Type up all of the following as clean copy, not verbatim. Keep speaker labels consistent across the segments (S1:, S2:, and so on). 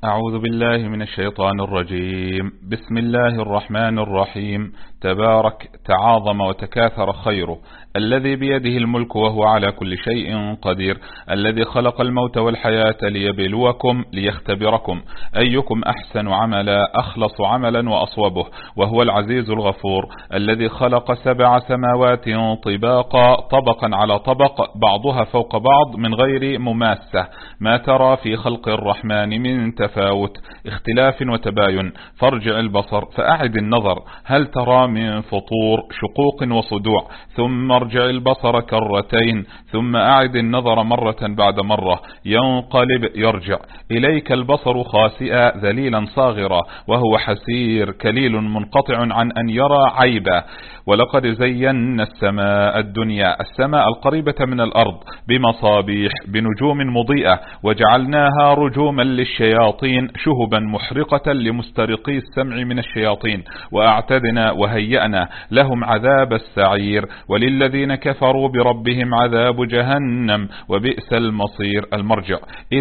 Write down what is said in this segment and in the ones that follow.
S1: أعوذ بالله من الشيطان الرجيم. بسم الله الرحمن الرحيم. تبارك تعاظم وتكاثر خيره، الذي بيده الملك وهو على كل شيء قدير، الذي خلق الموت والحياة ليبلوكم ليختبركم أيكم أحسن عملا، أخلص عملا وأصوبه، وهو العزيز الغفور، الذي خلق 7 سماوات طباقا طبقا على طبق بعضها فوق بعض من غير مماسة، ما ترى في خلق الرحمن من تفاوت اختلاف وتباين، فارجع البصر فأعد النظر هل ترى من فطور شقوق وصدوع، ثم ارجع البصر كرتين ثم أعد النظر مرة بعد مرة، ينقلب يرجع إليك البصر خاسئا ذليلا صاغرا، وهو حسير كليل منقطع عن أن يرى عيبا. ولقد زينا السماء الدنيا، السماء القريبة من الأرض، بمصابيح بنجوم مضيئة، وجعلناها رجوما للشياطين شهبا محرقة لمسترقي السمع من الشياطين، وأعتدنا وهيأنا لهم عذاب السعير، وللذين كفروا بربهم عذاب جهنم وبئس المصير المرجع.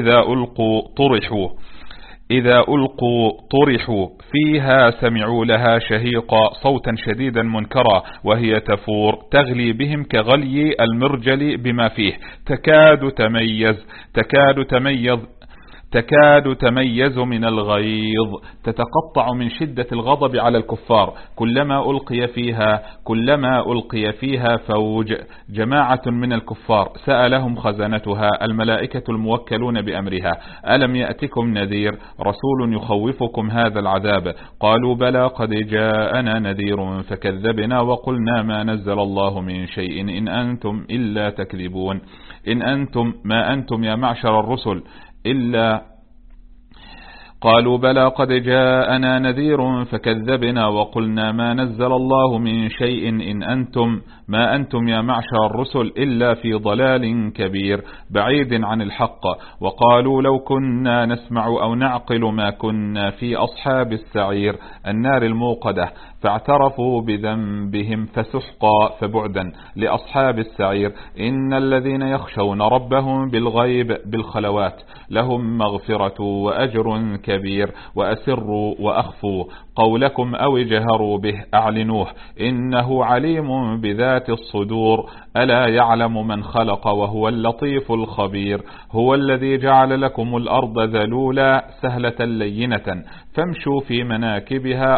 S1: إذا ألقوا طرحوا فيها سمعوا لها شهيقا صوتا شديدا منكرا، وهي تفور تغلي بهم كغلي المرجل بما فيه، تكاد تميز من الغيظ، تتقطع من شدة الغضب على الكفار، كلما ألقي فيها فوج جماعة من الكفار سألهم خزنتها الملائكة الموكلون بأمرها ألم يأتكم نذير رسول يخوفكم هذا العذاب؟ قالوا بلى قد جاءنا نذير فكذبنا وقلنا ما نزل الله من شيء إن أنتم إلا تكذبون. ما أنتم يا معشر الرسل قالوا بلى قد جاءنا نذير فكذبنا وقلنا ما نزل الله من شيء ما أنتم يا معشر الرسل إلا في ضلال كبير بعيد عن الحق. وقالوا لو كنا نسمع أو نعقل ما كنا في أصحاب السعير النار الموقدة، فاعترفوا بذنبهم فسحقا فبعدا لأصحاب السعير. إن الذين يخشون ربهم بالغيب بالخلوات لهم مغفرة وأجر كبير. وأسروا وأخفوا قولكم أو اجهروا به أعلنوه إنه عليم بذات الصدور. ألا يعلم من خلق وهو اللطيف الخبير. هو الذي جعل لكم الأرض ذلولا سهلة لينة فامشوا في مناكبها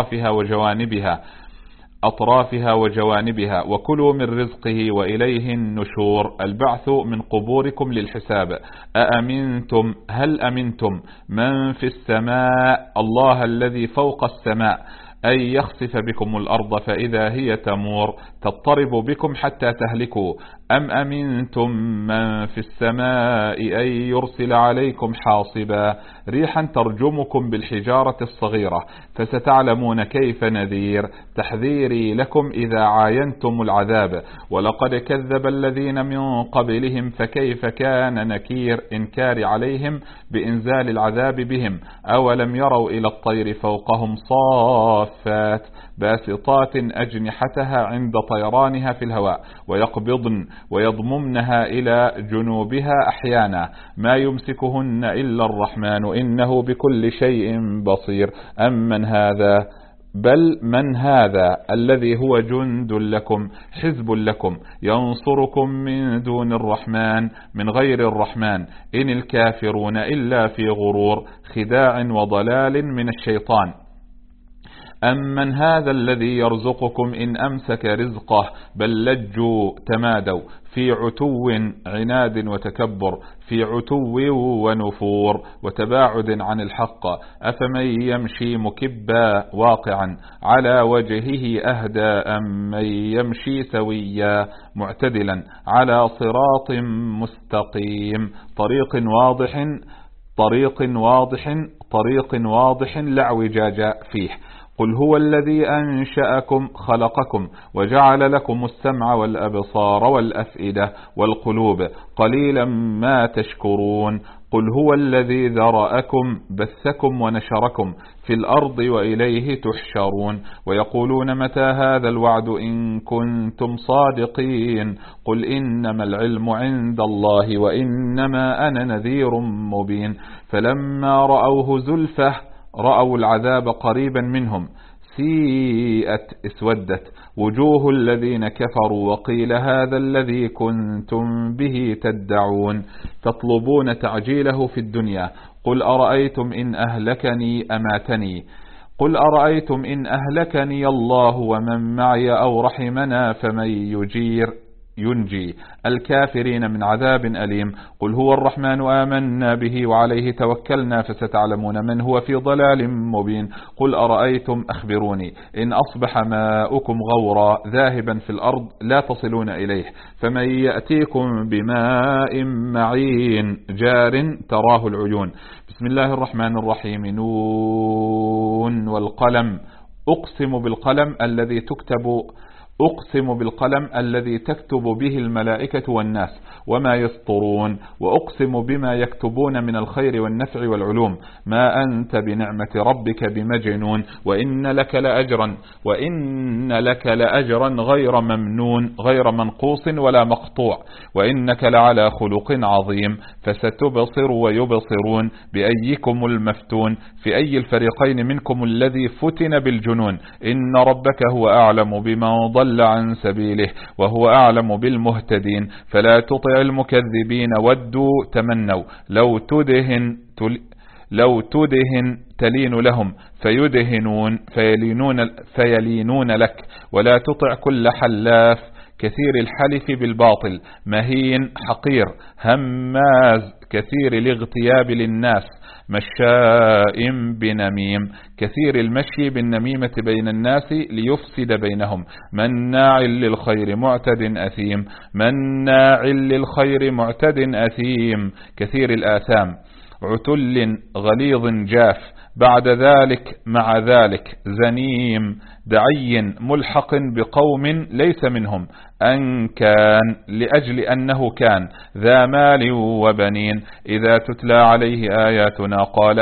S1: أطرافها وجوانبها وكلوا من رزقه وإليه النشور. البعث من قبوركم للحساب. هل أمنتم من في السماء الله الذي فوق السماء أن يخسف بكم الأرض فإذا هي تمور تضطرب بكم حتى تهلكوا، أم أمنتم من في السماء أن يرسل عليكم حاصبا ريحا ترجمكم بالحجارة الصغيرة، فستعلمون كيف نذير تحذيري لكم إذا عاينتم العذاب. ولقد كذب الذين من قبلهم فكيف كان نكير إنكار عليهم بإنزال العذاب بهم. أولم يروا إلى الطير فوقهم صافات باسطات أجنحتها عند طيرانها في الهواء ويقبضن ويضممنها إلى جنوبها أحيانا ما يمسكهن إلا الرحمن إنه بكل شيء بصير. من هذا الذي هو جند لكم حزب لكم ينصركم من دون الرحمن من غير الرحمن إن الكافرون إلا في غرور خداع وضلال من الشيطان. أمن هذا الذي يرزقكم إن أمسك رزقه بل لجوا تمادوا في عتو عناد وتكبر في عتو ونفور وتباعد عن الحق. أفمن يمشي مكبا واقعا على وجهه أهدى أم من يمشي سويا معتدلا على صراط مستقيم طريق واضح لا اعوجاج فيه. قل هو الذي أنشأكم خلقكم وجعل لكم السمع والأبصار والأفئدة والقلوب قليلا ما تشكرون. قل هو الذي ذرأكم بثكم ونشركم في الأرض وإليه تحشرون ويقولون متى هذا الوعد إن كنتم صادقين قل إنما العلم عند الله وإنما أنا نذير مبين فلما رأوه زلفة رأوا العذاب قريبا منهم سيئت اسودت وجوه الذين كفروا وقيل هذا الذي كنتم به تدعون تطلبون تعجيله في الدنيا قل أرأيتم إن أهلكني الله ومن معي أو رحمنا فمن ينجي الكافرين من عذاب أليم قل هو الرحمن آمنا به وعليه توكلنا فستعلمون من هو في ضلال مبين قل أرأيتم أخبروني إن أصبح ماؤكم غورا ذاهبا في الأرض لا تصلون إليه فمن يأتيكم بماء معين جار تراه العيون بسم الله الرحمن الرحيم نون والقلم أقسم بالقلم الذي تكتب به الملائكة والناس وما يسطرون وأقسم بما يكتبون من الخير والنفع والعلوم ما أنت بنعمة ربك بمجنون وإن لك لأجرا غير ممنون غير منقوص ولا مقطوع وإنك لعلى خلق عظيم فستبصر ويبصرون بأيكم المفتون في أي الفريقين منكم الذي فتن بالجنون إن ربك هو أعلم بمن ضل عن سبيله وهو أعلم بالمهتدين فلا تطع المكذبين ودوا تمنوا لو تدهن تلين لهم فيلينون لك ولا تطع كل حلاف كثير الحلف بالباطل مهين حقير هماز كثير الاغتياب للناس مشاء بنميم كثير المشي بالنميمة بين الناس ليفسد بينهم مناع للخير معتد أثيم كثير الآثام عتل غليظ جاف بعد ذلك مع ذلك زنيم دعي ملحق بقوم ليس منهم أن كان لأجل أنه كان ذا مال وبنين إذا تتلى عليه آياتنا قال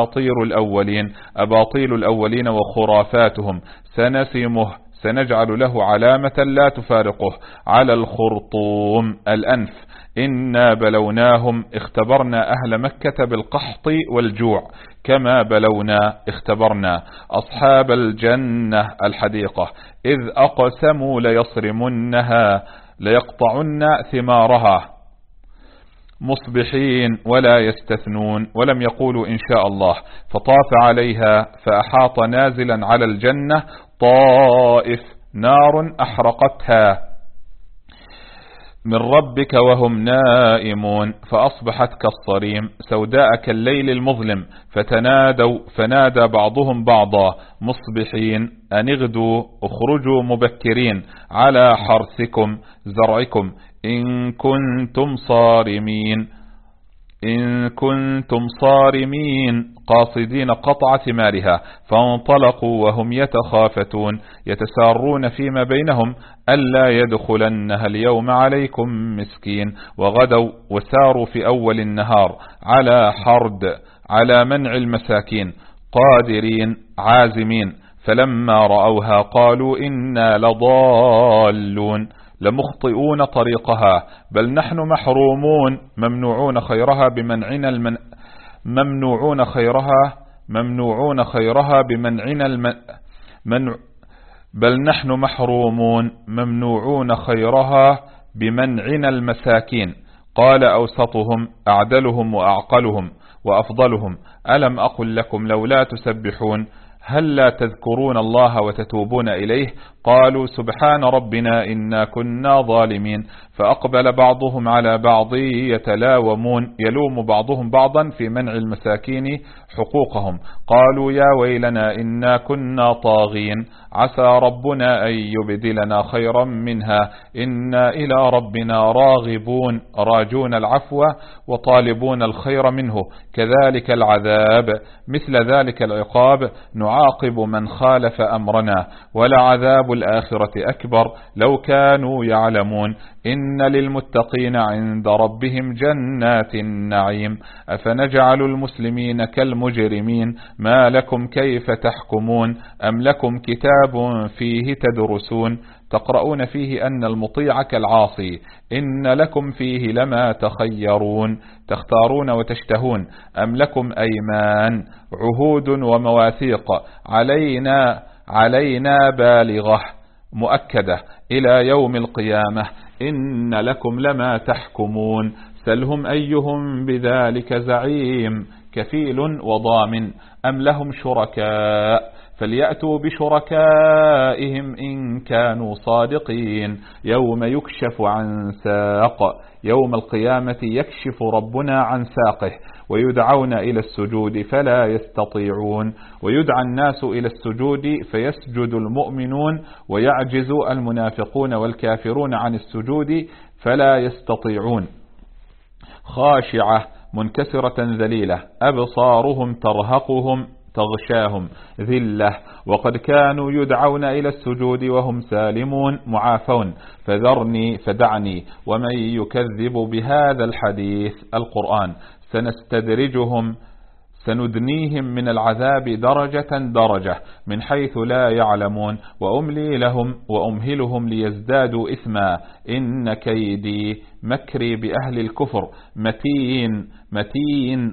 S1: أباطيل الأولين وخرافاتهم سنسمه سنجعل له علامة لا تفارقه على الخرطوم الأنف إنا بلوناهم اختبرنا أهل مكة بالقحط والجوع كما اختبرنا أصحاب الجنة الحديقة إذ أقسموا ليصرمنها ليقطعن ثمارها مصبحين ولا يستثنون ولم يقولوا إن شاء الله فطاف عليها فأحاط نازلا على الجنة طائف نار أحرقتها من ربك وهم نائمون فأصبحت كالصريم سوداء كالليل المظلم فنادى بعضهم بعضا مصبحين أن اغدوا اخرجوا مبكرين على حرثكم زرعكم إن كنتم صارمين قاصدين قطع ثمارها فانطلقوا وهم يتخافتون يتسارون فيما بينهم ألا يدخلنها اليوم عليكم مسكين وغدوا وساروا في أول النهار على حرد على منع المساكين قادرين عازمين فلما رأوها قالوا إنا لضالون لمخطئون طريقها بل نحن محرومون ممنوعون خيرها بل نحن محرومون ممنوعون خيرها بمنعنا المساكين قال أوسطهم أعدلهم وأعقلهم وأفضلهم ألم أقل لكم لولا تسبحون هل لا تذكرون الله وتتوبون إليه قالوا سبحان ربنا إنا كنا ظالمين فأقبل بعضهم على بعض يتلاومون يلوم بعضهم بعضا في منع المساكين حقوقهم قالوا يا ويلنا إنا كنا طاغين عسى ربنا أن يبدلنا خيرا منها إنا إلى ربنا راغبون راجون العفو وطالبون الخير منه كذلك العذاب مثل ذلك العقاب ونعاقب من خالف أمرنا، ولعذاب الآخرة أكبر لو كانوا يعلمون. إن للمتقين عند ربهم جنات النعيم. أفنجعل المسلمين كالمجرمين؟ ما لكم كيف تحكمون؟ أم لكم كتاب فيه تدرسون تقرؤون فيه أن المطيع كالعاصي؟ إن لكم فيه لما تخيرون تختارون وتشتهون. أم لكم أيمان عهود ومواثيق علينا بالغة مؤكدة إلى يوم القيامة. إن لكم لما تحكمون. سلهم أيهم بذلك زعيم. كفيل وضامن. أم لهم شركاء فليأتوا بشركائهم إن كانوا صادقين. يوم يكشف عن ساق. يوم القيامة يكشف ربنا عن ساقه ويدعون إلى السجود فلا يستطيعون. ويدعى الناس إلى السجود فيسجد المؤمنون ويعجز المنافقون والكافرون عن السجود فلا يستطيعون. خاشعة منكسرة ذليلة أبصارهم تغشاهم ذلة وقد كانوا يدعون إلى السجود وهم سالمون معافون. فدعني ومن يكذب بهذا الحديث القرآن سندنيهم من العذاب درجة من حيث لا يعلمون. وأملي لهم وأمهلهم ليزدادوا إثما. إن كيدي مكري بأهل الكفر متين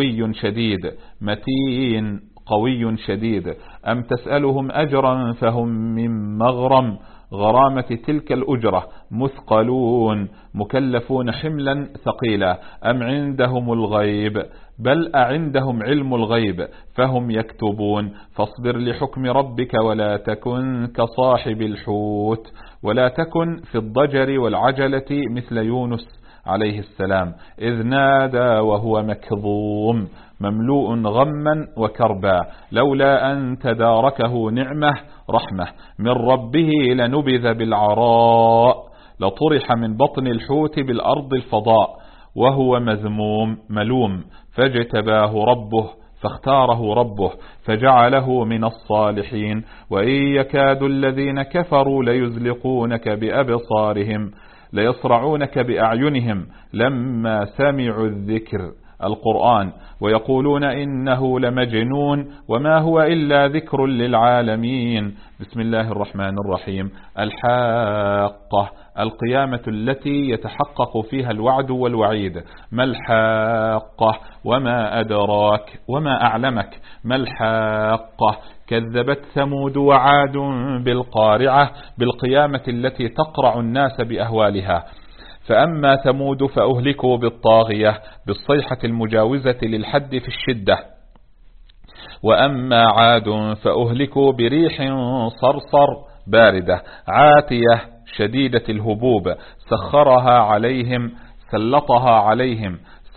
S1: قوي شديد. أم تسألهم أجرا فهم من غرامة تلك الأجرة مثقلون مكلفون حملا ثقيلا. أم عندهم الغيب بل أعندهم علم الغيب فهم يكتبون. فاصبر لحكم ربك ولا تكن كصاحب الحوت ولا تكن في الضجر والعجلة مثل يونس عليه السلام إذ نادى وهو مكظوم مملوء غما وكربا لولا أن تداركه نعمة رحمة من ربه لنبذ بالعراء لطرح من بطن الحوت بالأرض الفضاء وهو مذموم ملوم فاختاره ربه فجعله من الصالحين. وإن يكاد الذين كفروا ليزلقونك بأبصارهم ليصرعونك بأعينهم لما سمعوا الذكر القرآن ويقولون إنه لمجنون وما هو إلا ذكر للعالمين. بسم الله الرحمن الرحيم. الحاقة القيامة التي يتحقق فيها الوعد والوعيد. ما الحاقة وما أدراك وما أعلمك ما الحاقة. كذبت ثمود وعاد بالقارعة بالقيامة التي تقرع الناس بأهوالها. فأما ثمود فأهلكوا بالطاغية بالصيحة المجاوزة للحد في الشدة. وأما عاد فأهلكوا بريح صرصر باردة عاتية شديدة الهبوب سلطها عليهم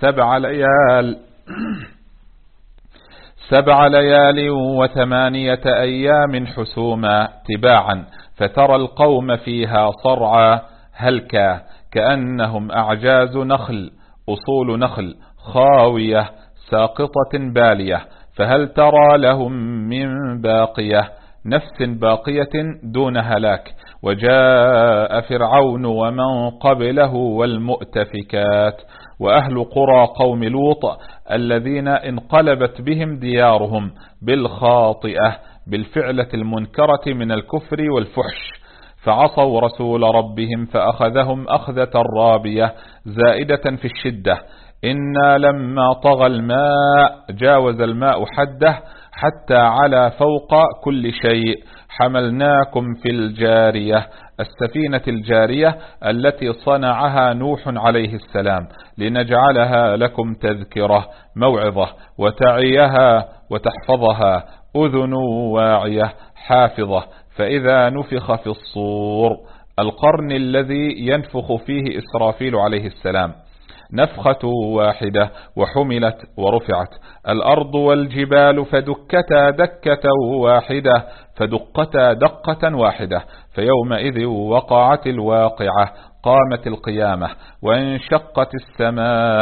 S1: 7 ليال و8 أيام حسوما تباعا فترى القوم فيها صرعا هلكا كأنهم أعجاز أصول نخل خاوية ساقطة بالية فهل ترى لهم من باقية نفس باقية دون هلاك. وجاء فرعون ومن قبله والمؤتفكات وأهل قرى قوم لوط الذين انقلبت بهم ديارهم بالخاطئة بالفعلة المنكرة من الكفر والفحش فعصوا رسول ربهم فأخذهم أخذة رابية زائدة في الشدة. إنا لما طغى الماء جاوز الماء حده حتى على فوق كل شيء حملناكم في الجارية السفينة الجارية التي صنعها نوح عليه السلام لنجعلها لكم تذكرة موعظة وتعيها وتحفظها أذن واعية حافظة. فإذا نفخ في الصور القرن الذي ينفخ فيه إسرافيل عليه السلام نفخة واحدة وحملت ورفعت الأرض والجبال فدكتا دكة واحدة فدقتا دقة واحدة فيومئذ وقعت الواقعة قامت القيامة وانشقت السماء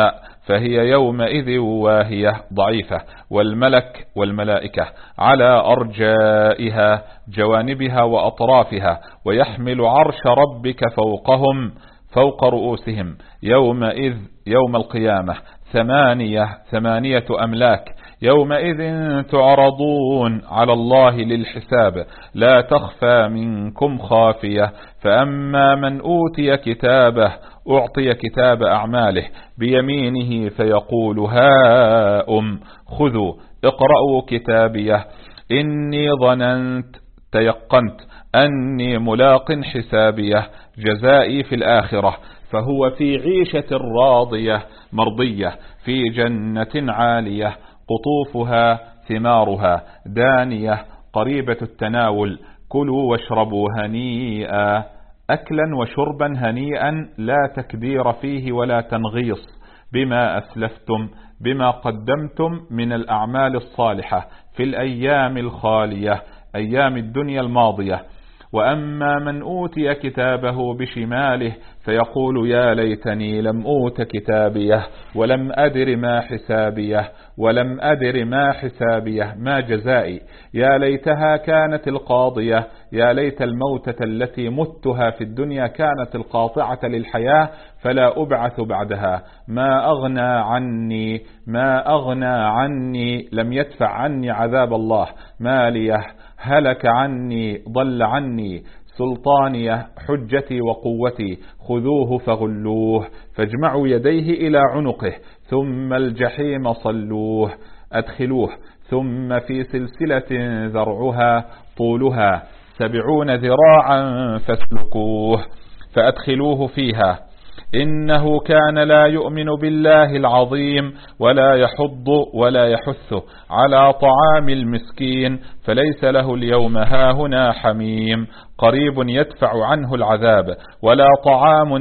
S1: فهي يومئذ واهية ضعيفة، والملك والملائكة على أرجائها جوانبها وأطرافها، ويحمل عرش ربك فوقهم فوق رؤوسهم يومئذ يوم القيامة ثمانية أملاك، يومئذ تعرضون على الله للحساب لا تخفى منكم خافية. فأما من أوتي كتابه أعطي كتاب أعماله بيمينه فيقول هاؤم خذوا اقرأوا كتابيه إني ظننت تيقنت أني ملاق حسابيه جزائي في الآخرة فهو في عيشة راضية مرضية في جنة عالية قطوفها ثمارها دانية قريبة التناول كلوا واشربوا هنيئا أكلا وشربا هنيئا لا تكدير فيه ولا تنغيص بما أسلفتم بما قدمتم من الأعمال الصالحة في الأيام الخالية أيام الدنيا الماضية. وأما من أوتي كتابه بشماله فيقول يا ليتني لم أوت كتابيه ولم أدر ما حسابيه ما جزائي يا ليتها كانت القاضية يا ليت الموتة التي متها في الدنيا كانت القاطعة للحياة فلا أبعث بعدها ما أغنى عني لم يدفع عني عذاب الله ماليه هلك عني ضل عني سلطانية حجتي وقوتي خذوه فغلوه فاجمعوا يديه إلى عنقه ثم الجحيم صلوه أدخلوه ثم في سلسلة ذرعها طولها 70 ذراعا فاسلكوه فأدخلوه فيها إنه كان لا يؤمن بالله العظيم ولا يحض ولا يحث على طعام المسكين فليس له اليوم هاهنا حميم قريب يدفع عنه العذاب ولا طعام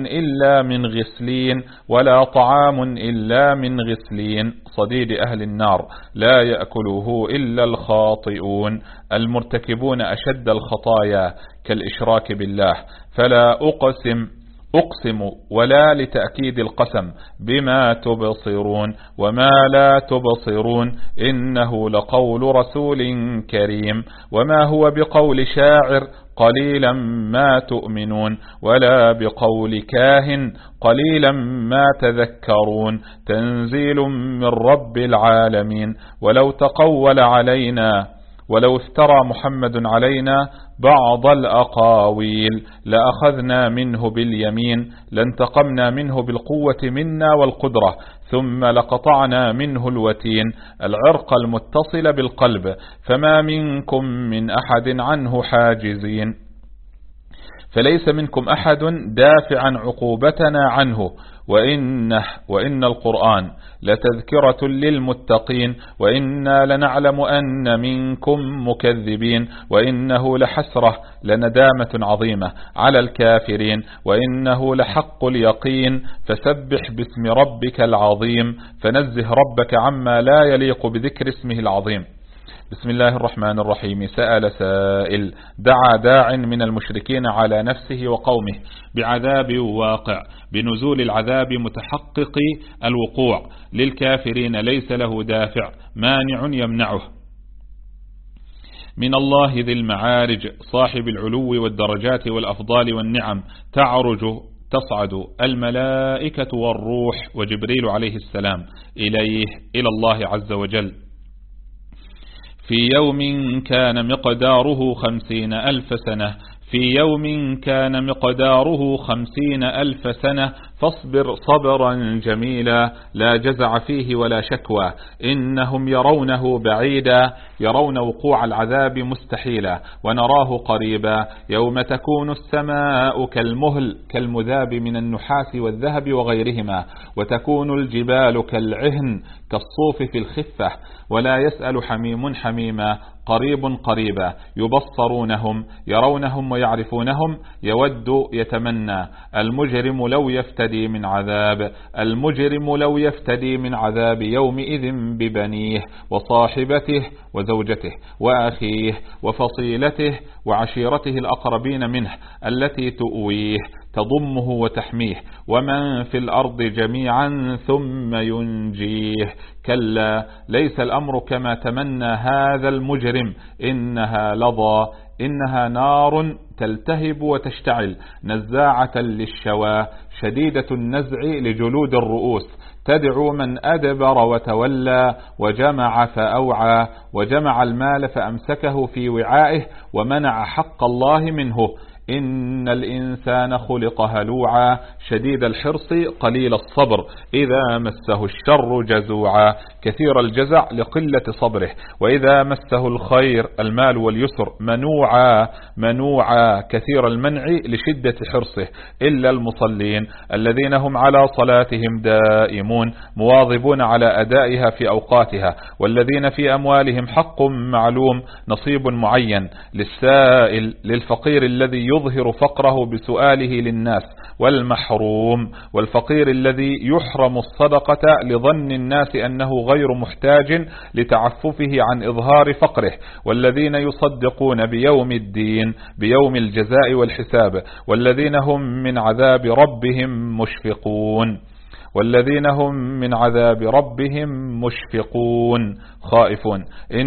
S1: إلا من غسلين صديد أهل النار لا يأكله إلا الخاطئون المرتكبون أشد الخطايا كالإشراك بالله فلا أقسم ولا لتأكيد القسم بما تبصرون وما لا تبصرون إنه لقول رسول كريم وما هو بقول شاعر قليلا ما تؤمنون ولا بقول كاهن قليلا ما تذكرون تنزيل من رب العالمين ولو افترى محمد علينا بعض الأقاويل لأخذنا منه باليمين لانتقمنا منه بالقوة منا والقدرة ثم لقطعنا منه الوتين العرق المتصل بالقلب فما منكم من أحد عنه حاجزين فليس منكم أحد دافعا عقوبتنا عنه وإن القرآن لتذكرة للمتقين وإنا لنعلم أن منكم مكذبين وإنه لحسرة لندامة عظيمة على الكافرين وإنه لحق اليقين فسبح باسم ربك العظيم فنزه ربك عما لا يليق بذكر اسمه العظيم. بسم الله الرحمن الرحيم. سأل سائل دعا داع من المشركين على نفسه وقومه بعذاب واقع بنزول العذاب متحقق الوقوع للكافرين ليس له دافع مانع يمنعه من الله ذي المعارج صاحب العلو والدرجات والأفضال والنعم تصعد الملائكة والروح وجبريل عليه السلام إلى الله عز وجل في يوم كان مقداره 50,000 سنة في 50,000 سنة فاصبر صبرا جميلا لا جزع فيه ولا شكوى إنهم يرونه بعيدا يرون وقوع العذاب مستحيلا ونراه قريبا يوم تكون السماء كالمهل كالمذاب من النحاس والذهب وغيرهما وتكون الجبال كالعهن كالصوف في الخفة ولا يسأل حميم حميما قريبا يبصرونهم يرونهم ويعرفونهم يود يتمنى المجرم لو يفتدي من عذاب يومئذ ببنيه وصاحبته وزوجته وأخيه وفصيلته وعشيرته الأقربين منه التي تؤويه تضمه وتحميه، ومن في الأرض جميعا ثم ينجيه. كلا ليس الأمر كما تمنى هذا المجرم، إنها لظى، إنها نار تلتهب وتشتعل، نزاعة للشوى، شديدة النزع لجلود الرؤوس، تدعو من أدبر وتولى، وجمع فأوعى، وجمع المال فأمسكه في وعائه، ومنع حق الله منه. إن الإنسان خلق هلوعا، شديد الحرص قليل الصبر، إذا مسه الشر جزوعا، كثير الجزع لقلة صبره، وإذا مسه الخير المال واليسر منوعا كثير المنع لشدة حرصه. إلا المصلين الذين هم على صلاتهم دائمون، مواظبون على أدائها في أوقاتها، والذين في أموالهم حق معلوم، نصيب معين للسائل، للفقير الذي يظهر فقره بسؤاله للناس، والمحروم والفقير الذي يحرم الصدقة لظن الناس أنه غير محتاج لتعففه عن إظهار فقره، والذين يصدقون بيوم الدين، بيوم الجزاء والحساب، والذين هم من عذاب ربهم مشفقون، والذين هم من عذاب ربهم مشفقون خائفون.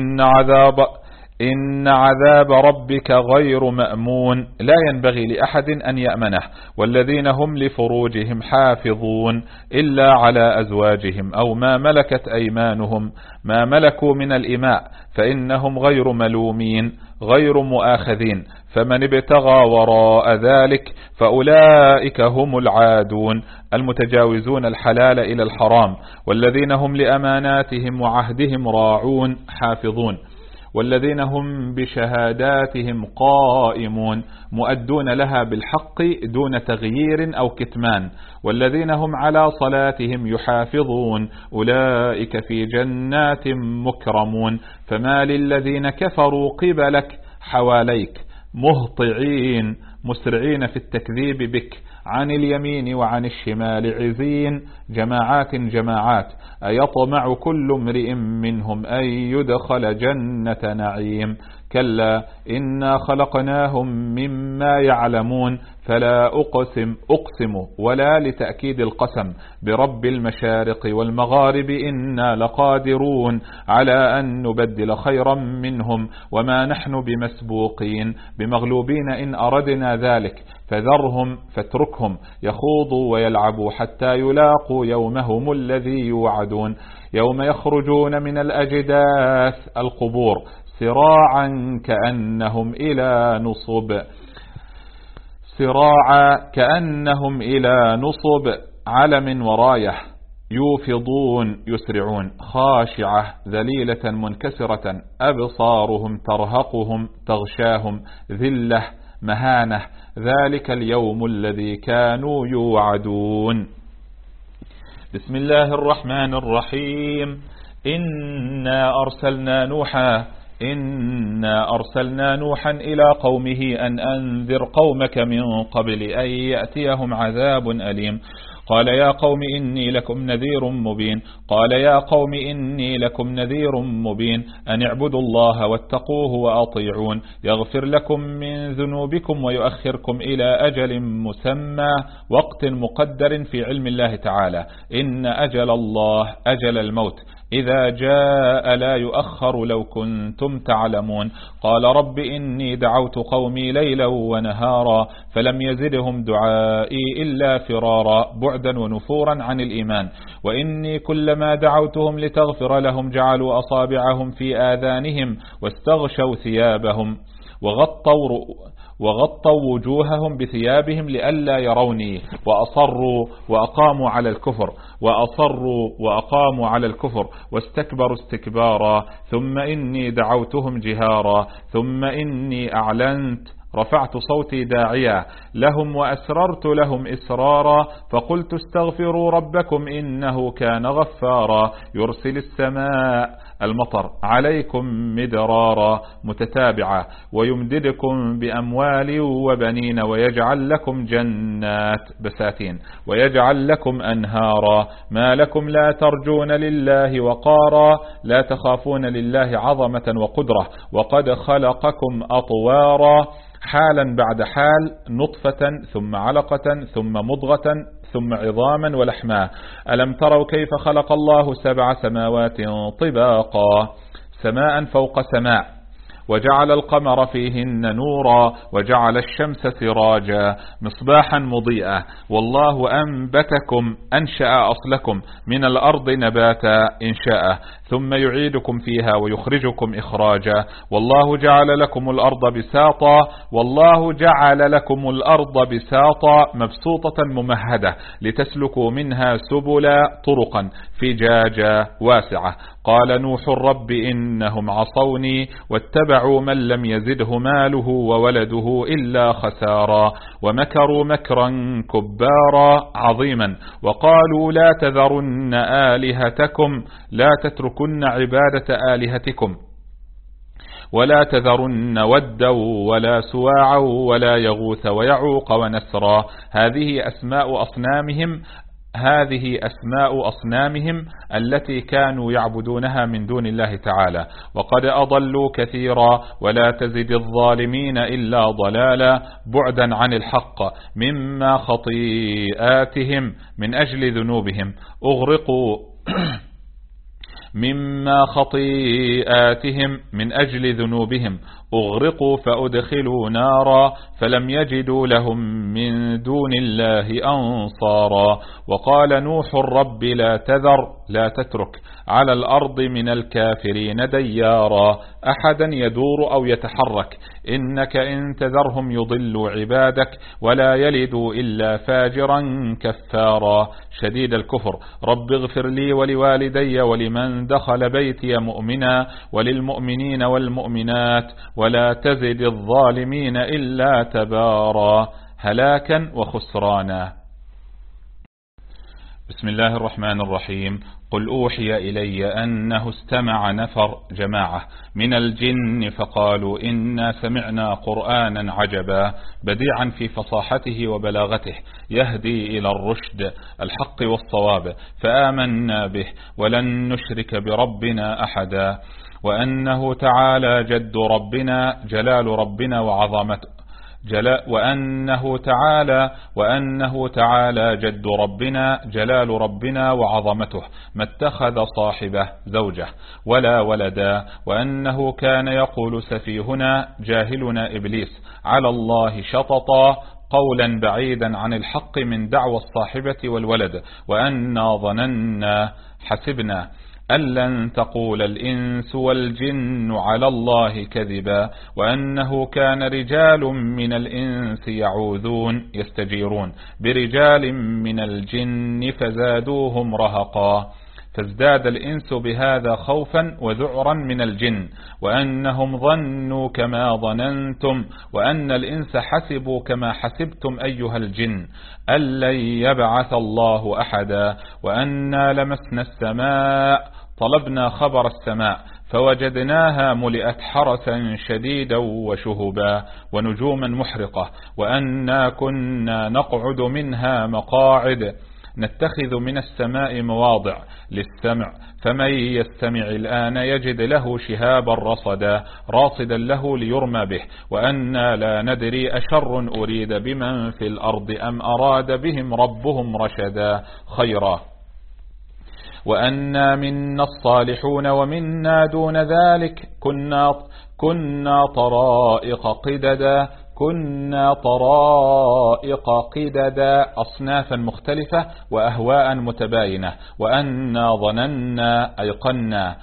S1: إن عذاب ربك غير مأمون، لا ينبغي لأحد أن يأمنه. والذين هم لفروجهم حافظون إلا على أزواجهم أو ما ملكت أيمانهم، ما ملكوا من الإماء، فإنهم غير ملومين غير مؤاخذين، فمن ابتغى وراء ذلك فأولئك هم العادون، المتجاوزون الحلال إلى الحرام. والذين هم لأماناتهم وعهدهم راعون حافظون، والذين هم بشهاداتهم قائمون، مؤدون لها بالحق دون تغيير أو كتمان. والذين هم على صلاتهم يحافظون، أولئك في جنات مكرمون. فما للذين كفروا قبلك حواليك مهطعين، مسرعين في التكذيب بك، عن اليمين وعن الشمال عزين، جماعات. أيطمع كل امرئ منهم أن يدخل جنة نعيم. كلا إنا خلقناهم مما يعلمون، فلا أقسم ولا لتأكيد القسم برب المشارق والمغارب إنا لقادرون على أن نبدل خيرا منهم، وما نحن بمسبوقين بمغلوبين إن أردنا ذلك. فذرهم فاتركهم يخوضوا ويلعبوا حتى يلاقوا يومهم الذي يوعدون، يوم يخرجون من الأجداث القبور سراعا كأنهم إلى نصب علم ورايه، يوفضون يسرعون، خاشعة ذليلة منكسرة، أبصارهم ترهقهم تغشاهم ذلة مهانة، ذلك اليوم الذي كانوا يوعدون. بسم الله الرحمن الرحيم. إنا أرسلنا نوحا إلى قومه أن أنذر قومك من قبل أن يأتيهم عذاب أليم. قال يا قوم إني لكم نذير مبين أن اعبدوا الله واتقوه وأطيعون، يغفر لكم من ذنوبكم ويؤخركم إلى أجل مسمى، وقت مقدر في علم الله تعالى. إن أجل الله أجل الموت إذا جاء لا يؤخر لو كنتم تعلمون. قال رب إني دعوت قومي ليلا ونهارا فلم يزدهم دعائي إلا فرارا، بعدا ونفورا عن الإيمان. وإني كلما دعوتهم لتغفر لهم جعلوا أصابعهم في آذانهم واستغشوا ثيابهم وغطوا وجوههم بثيابهم لئلا يروني، وأصروا وأقاموا على الكفر واستكبروا استكبارا. ثم إني دعوتهم جهارا ثم إني أعلنت رفعت صوتي داعيا لهم وأسررت لهم إسرارا، فقلت استغفروا ربكم إنه كان غفارا، يرسل السماء المطر عليكم مدرارا متتابعة، ويمددكم بأموال وبنين، ويجعل لكم جنات بساتين، ويجعل لكم أنهارا. ما لكم لا ترجون لله وقارا، لا تخافون لله عظمة وقدرة، وقد خلقكم أطوارا. حالا بعد حال، نطفة ثم علقة ثم مضغة ثم عظاما ولحما. ألم تروا كيف خلق الله 7 سماوات طباقا سماء فوق سماء، وجعل القمر فيهن نورا وجعل الشمس سراجا مصباحا مضيئا، والله أنبتكم أنشأ أصلكم من الأرض نباتا إنشاء، ثم يعيدكم فيها ويخرجكم إخراجا، والله جعل لكم الأرض بساطا، والله جعل لكم الأرض بساطا مبسوطة ممهدة لتسلكوا منها سبلا طرقا فجاجا واسعة. قال نوح رب إنهم عصوني واتبعوا من لم يزده ماله وولده إلا خسارا، ومكروا مكرا كبارا عظيما، وقالوا لا تذرن آلهتكم، لا تتركن عبادة آلهتكم، ولا تذرن ودا ولا سواعا ولا يغوث ويعوق ونسرا. هذه أسماء أصنامهم التي كانوا يعبدونها من دون الله تعالى، وقد أضلوا كثيرا، ولا تزد الظالمين إلا ضلالا، بعدا عن الحق مما خطيئاتهم من أجل ذنوبهم أغرقوا مما خطيئاتهم من أجل ذنوبهم أغرقوا فأدخلوا نارا فلم يجدوا لهم من دون الله أنصارا. وقال نوح رب لا تذر، لا تترك على الأرض من الكافرين ديارا أحدا يدور أو يتحرك، إنك إن تذرهم يضلوا عبادك ولا يلدوا إلا فاجرا كفارا شديد الكفر. رب اغفر لي ولوالدي ولمن دخل بيتي مؤمنا وللمؤمنين والمؤمنات ولا تزد الظالمين إلا تبارا هلاكا وخسرانا. بسم الله الرحمن الرحيم. قل أوحي إلي أنه استمع نفر جماعة من الجن فقالوا إنا سمعنا قرآنا عجبا بديعا في فصاحته وبلاغته يهدي إلى الرشد الحق والصواب فآمنا به ولن نشرك بربنا أحدا، وأنه تعالى جد ربنا جلال ربنا وعظمته وأنه تعالى جد ربنا جلال ربنا وعظمته ما اتخذ صاحبه زوجه ولا ولدا، وأنه كان يقول سفيهنا جاهلنا إبليس على الله شططا قولا بعيدا عن الحق من دعوى الصاحبة والولد، وأنا ظننا حسبنا ألن تقول الإنس والجن على الله كذبا، وأنه كان رجال من الإنس يعوذون يستجيرون برجال من الجن فزادوهم رهقا، فازداد الإنس بهذا خوفا وذعرا من الجن، وأنهم ظنوا كما ظننتم، وأن الإنس حسبوا كما حسبتم أيها الجن ألن يبعث الله أحدا، وأنا لمسنا السماء طلبنا خبر السماء فوجدناها ملئت حرسا شديدا وشهبا ونجوما محرقة، وأنا كنا نقعد منها مقاعد نتخذ من السماء مواضع للسمع، فمن يستمع الآن يجد له شهابا راصدا له ليرمى به، وأنا لا ندري أشر أريد بمن في الأرض أم أراد بهم ربهم رشدا خيرا، وأنا منا الصالحون ومنا دون ذلك كنا طرائق قددا أصنافا مختلفة وأهواء متباينة، وأنا ظننا أيقنا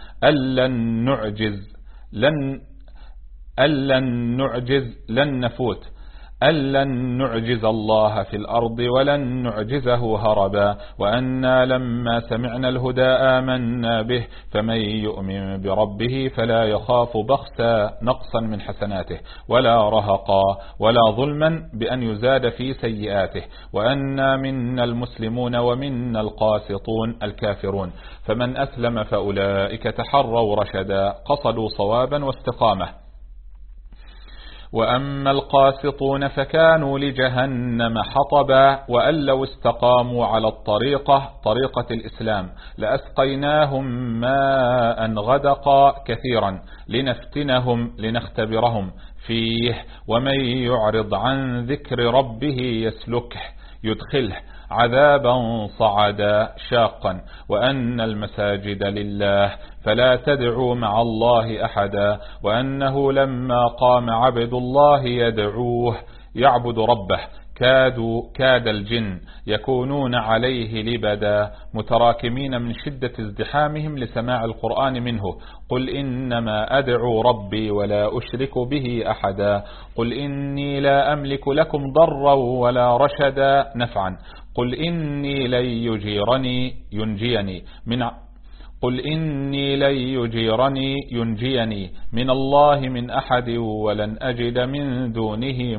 S1: ألن نعجز الله في الأرض ولن نعجزه هربا، وأنا لما سمعنا الهدى آمنا به، فمن يؤمن بربه فلا يخاف بخسا نقصا من حسناته ولا رهقا ولا ظلما بأن يزاد في سيئاته، وأنا منا المسلمون ومنا القاسطون الكافرون، فمن أسلم فأولئك تحروا رشدا قصدوا صوابا واستقامة، وأما القاسطون فكانوا لجهنم حطبا وأن لو استقاموا على طريقة الإسلام لأسقيناهم ماء غدقا كثيرا لنفتنهم لنختبرهم فيه ومن يعرض عن ذكر ربه يدخله عذابا صعدا شاقا وأن المساجد لله فلا تدعوا مع الله أحدا وأنه لما قام عبد الله يعبد ربه كاد الجن يكونون عليه لبدا متراكمين من شدة ازدحامهم لسماع القرآن منه قل إنما أدعو ربي ولا أشرك به أحدا قل إني لا أملك لكم ضرا ولا رشدا نفعا قل إني لن ينجيني من الله من أحد ولن أجد من دونه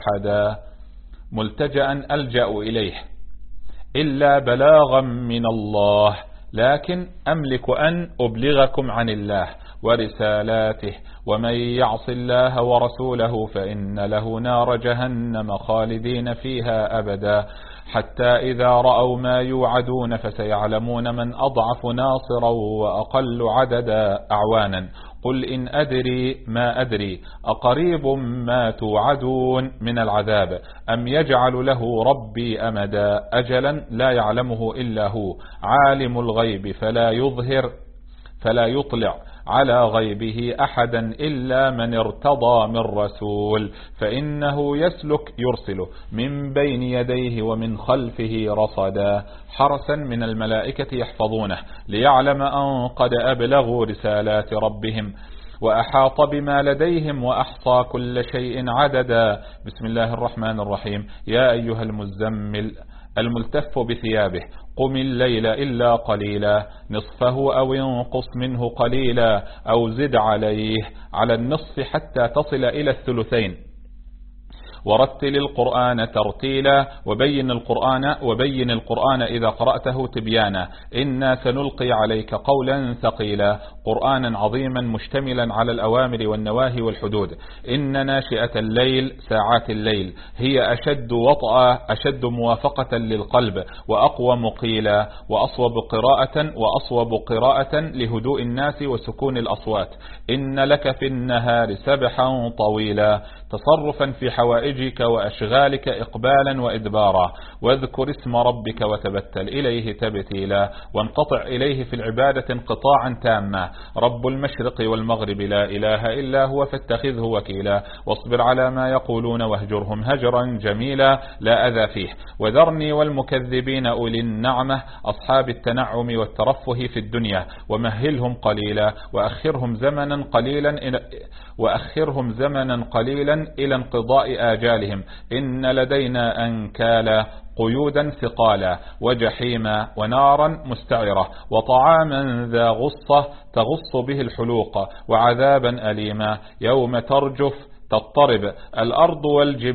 S1: ملتجأ ألجأ إليه إلا بلاغا من الله لكن أملك أن أبلغكم عن الله ورسالاته ومن يعص الله ورسوله فإن له نار جهنم خالدين فيها أبدا حتى إذا رأوا ما يوعدون فسيعلمون من أضعف ناصرا وأقل عددا أعوانا قل إن أدري ما أدري أقريب ما توعدون من العذاب أم يجعل له ربي أمدا أجلا لا يعلمه إلا هو عالم الغيب فلا يطلع على غيبه أحدا إلا من ارتضى من رسول فإنه يرسل من بين يديه ومن خلفه رصدا حرسا من الملائكة يحفظونه ليعلم أن قد أبلغوا رسالات ربهم وأحاط بما لديهم وأحصى كل شيء عددا بسم الله الرحمن الرحيم يا أيها المزمل الملتف بثيابه قم الليل إلا قليلا نصفه أو انقص منه قليلا أو زد على النصف حتى تصل إلى الثلثين ورتل القرآن ترتيلا وبين القرآن إذا قرأته تبيانا إنا سنلقي عليك قولا ثقيلا قرآنا عظيما مشتملا على الأوامر والنواهي والحدود إن ناشئة الليل ساعات الليل هي أشد وطأ أشد موافقة للقلب وأقوم قيلا وأصوب قراءة لهدوء الناس وسكون الأصوات إن لك في النهار سبحا طويلا تصرفا في حوائجك وأشغالك إقبالا وإدبارا واذكر اسم ربك وتبتل إليه تبتيلا وانقطع إليه في العبادة انقطاعا تاما رب المشرق والمغرب لا إله إلا هو فاتخذه وكيلا واصبر على ما يقولون واهجرهم هجرا جميلا لا أذى فيه وذرني والمكذبين أولي النعمة أصحاب التنعم والترفه في الدنيا ومهلهم قليلا وأخرهم زمنا قليلا إلى انقضاء آجالهم إن لدينا أنكالا قيودا ثقالا وجحيما ونارا مستعرة وطعاما ذا غصة تغص به الحلوق وعذابا أليما يوم تضطرب الأرض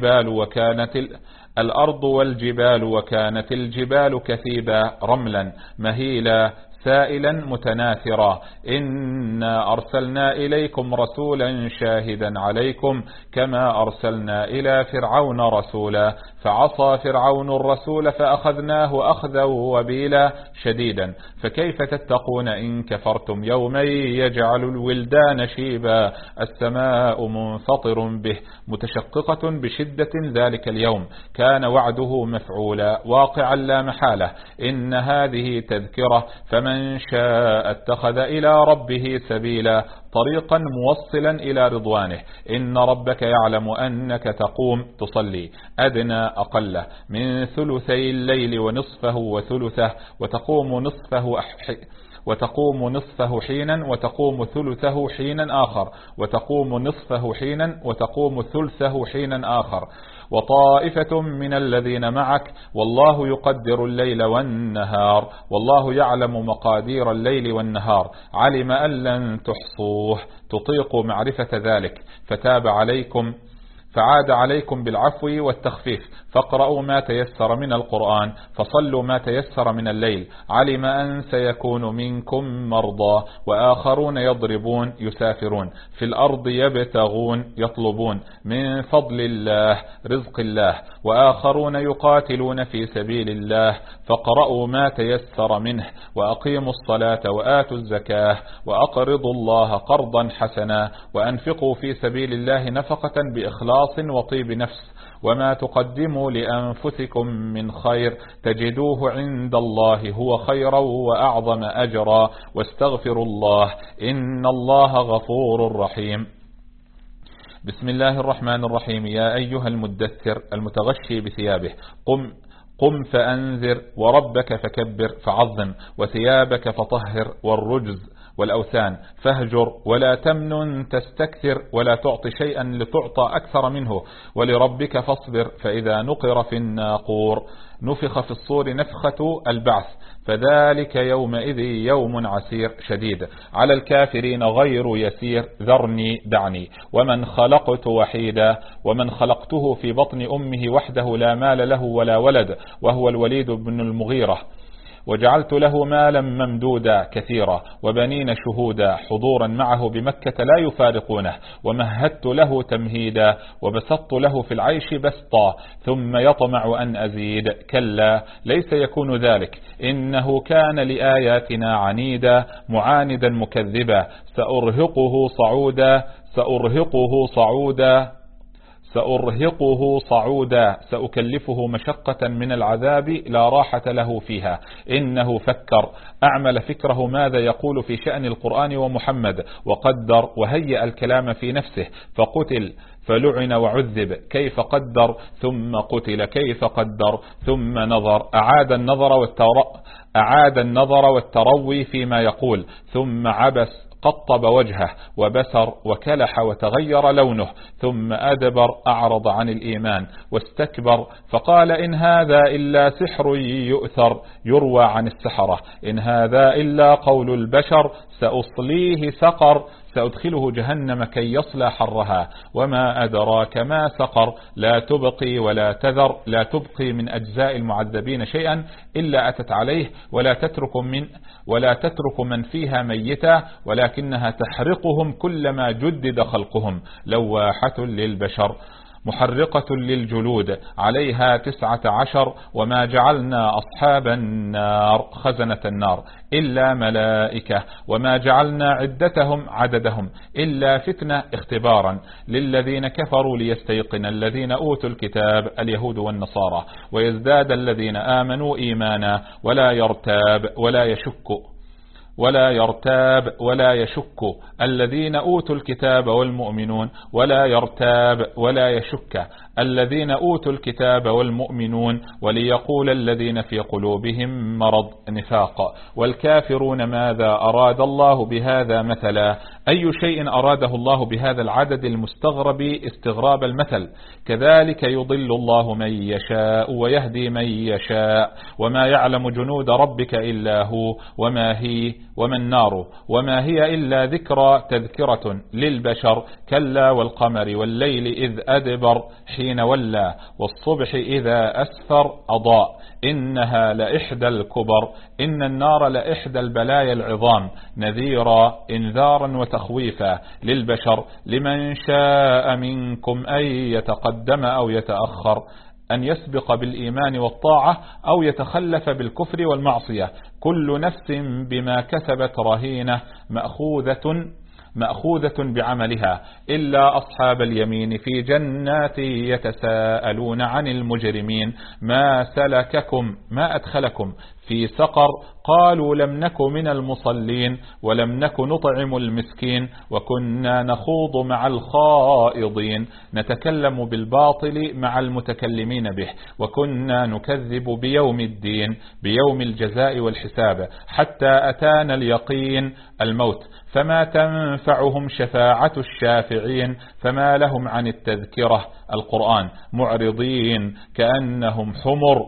S1: والجبال وكانت الجبال كثيبا رملا مهيلا سائلا متناثرا إنا أرسلنا إليكم رسولا شاهدا عليكم كما أرسلنا إلى فرعون رسولا فعصى فرعون الرسول فأخذناه أخذا وبيلا شديدا فكيف تتقون إن كفرتم يوما يجعل الولدان شيبا السماء منفطر به متشققة بشدة ذلك اليوم كان وعده مفعولا واقعا لا محالة إن هذه تذكرة فمن شاء اتخذ إلى ربه سبيلا طريقا موصلا إلى رضوانه إن ربك يعلم أنك تصلي أدنى أقله من ثلثي الليل ونصفه وثلثه وتقوم نصفه حينا وتقوم ثلثه حينا آخر وتقوم نصفه حينا وتقوم ثلثه حينا آخر وطائفة من الذين معك والله يقدر الليل والنهار والله يعلم مقادير الليل والنهار علم أن لن تحصوه تطيق معرفة ذلك فعاد عليكم بالعفو والتخفيف، فاقرأوا ما تيسر من القرآن، فصلوا ما تيسر من الليل. علم أن سيكون منكم مرضى وآخرون يضربون يسافرون في الأرض يبتغون يطلبون من فضل الله رزق الله، وآخرون يقاتلون في سبيل الله، فاقرأوا ما تيسر منه، وأقيموا الصلاة وآتوا الزكاة وأقرضوا الله قرضا حسنا، وأنفقوا في سبيل الله نفقة بإخلاص وطيب نفس، وما تقدموا لأنفسكم من خير تجدوه عند الله هو خيرا وأعظم أجرا، واستغفروا الله إن الله غفور رحيم. بسم الله الرحمن الرحيم. يا أيها المدثر المتغشي بثيابه قم فأنذر وربك فكبر فعظم وثيابك فطهر والرجز والأوثان فاهجر ولا تمنن تستكثر ولا تعطي شيئا لتعطى أكثر منه ولربك فاصبر. فإذا نقر في الناقور نفخ في الصور نفخة البعث فذلك يومئذ يوم عسير شديد على الكافرين غير يسير. ذرني دعني ومن خلقت وحيدا ومن خلقته في بطن أمه وحده لا مال له ولا ولد وهو الوليد بن المغيرة، وجعلت له مالا ممدودا كثيرا وبنين شهودا حضورا معه بمكة لا يفارقونه، ومهدت له تمهيدا وبسطت له في العيش بسطا ثم يطمع أن أزيد. كلا ليس يكون ذلك إنه كان لآياتنا عنيدا معاندا مكذبا سأرهقه صعودا سأكلفه مشقة من العذاب لا راحة له فيها. إنه فكر أعمل فكره ماذا يقول في شأن القرآن ومحمد، وقدر وهيأ الكلام في نفسه فقتل فلعن وعذب كيف قدر ثم قتل كيف قدر ثم نظر أعاد النظر والتروي فيما يقول ثم عبس قطب وجهه وبسر وكلح وتغير لونه ثم أدبر أعرض عن الإيمان واستكبر فقال إن هذا إلا سحر يؤثر يروى عن السحرة إن هذا إلا قول البشر سأصليه سقر سأدخله جهنم كي يصلى حرها وما أدراك ما سقر لا تبقي ولا تذر لا تبقي من أجزاء المعذبين شيئا إلا أتت عليه ولا تترك من فيها ميتا ولكنها تحرقهم كلما جدد خلقهم لواحة للبشر محرقة للجلود عليها 19 وما جعلنا أصحاب النار خزنة النار إلا ملائكة وما جعلنا عددهم إلا فتنة اختبارا للذين كفروا ليستيقن الذين أوتوا الكتاب اليهود والنصارى ويزداد الذين آمنوا إيمانا ولا يرتاب الذين أوتوا الكتاب والمؤمنون ولا يرتاب ولا يشك الذين أوتوا الكتاب والمؤمنون وليقول الذين في قلوبهم مرض نفاق والكافرون ماذا أراد الله بهذا مثلا أي شيء أراده الله بهذا العدد المستغرب استغراب المثل كذلك يضل الله من يشاء ويهدي من يشاء وما يعلم جنود ربك إلا هو وما النار وما هي إلا ذكرى تذكرة للبشر كلا والقمر والليل إذ أدبر حين ولى والصبح إذا أسفر أضاء إنها لإحدى الكبر إن النار لإحدى البلايا العظام نذيرا إنذارا وتخويفا للبشر لمن شاء منكم أن يتقدم أو يتأخر أن يسبق بالإيمان والطاعة أو يتخلف بالكفر والمعصية كل نفس بما كسبت رهينة مأخوذة بعملها إلا أصحاب اليمين في جنات يتساءلون عن المجرمين ما أدخلكم في سقر قالوا لم نك من المصلين ولم نك نطعم المسكين وكنا نخوض مع الخائضين نتكلم بالباطل مع المتكلمين به وكنا نكذب بيوم الدين بيوم الجزاء والحساب حتى أتانا اليقين الموت فما تنفعهم شفاعة الشافعين فما لهم عن التذكرة القرآن معرضين كأنهم حمر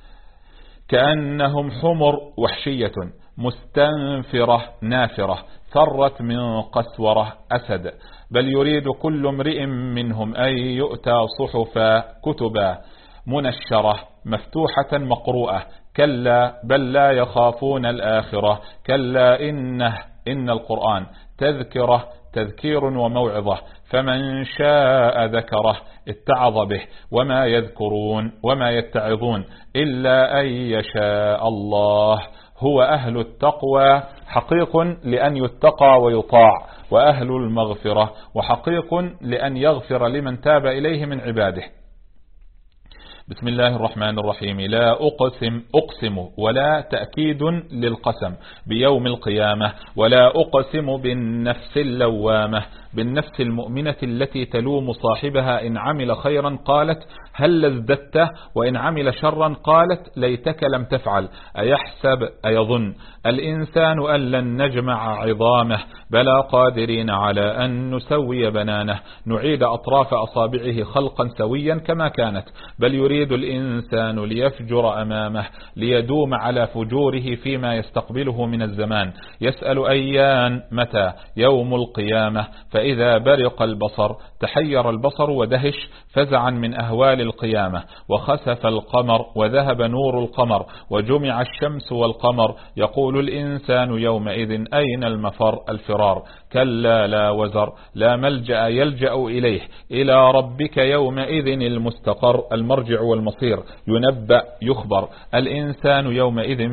S1: وحشية مستنفرة نافرة فرت من قسورة أسد، بل يريد كل امرئ منهم أن يؤتى صحفا كتبا منشرة مفتوحة مقروءة، كلا بل لا يخافون الآخرة، كلا إن القرآن تذكير وموعظة، فمن شاء ذكره اتعظ به، وما يتعظون إلا أن يشاء الله. هو أهل التقوى حقيق لأن يتقى ويطاع، وأهل المغفرة وحقيق لأن يغفر لمن تاب إليه من عباده. بسم الله الرحمن الرحيم. لا أقسم ولا تأكيد للقسم بيوم القيامة، ولا أقسم بالنفس اللوامة، بالنفس المؤمنة التي تلوم صاحبها إن عمل خيرا قالت هل ازددته، وإن عمل شرا قالت ليتك لم تفعل، أيظن الإنسان أن لن نجمع عظامه، بلى قادرين على أن نسوي بنانه، نعيد أطراف أصابعه خلقا سويا كما كانت، بل يريد الإنسان ليفجر أمامه، ليدوم على فجوره فيما يستقبله من الزمان، يسأل أيان متى يوم القيامة، فإذا برق البصر تحير البصر ودهش فزعا من أهوال القيامة، وخسف القمر وذهب نور القمر، وجمع الشمس والقمر، يقول الإنسان يومئذ أين المفر، الفرار، كلا لا وزر، لا ملجأ يلجأ إليه، إلى ربك يومئذ المستقر، المرجع والمصير، ينبأ يخبر، الإنسان يومئذ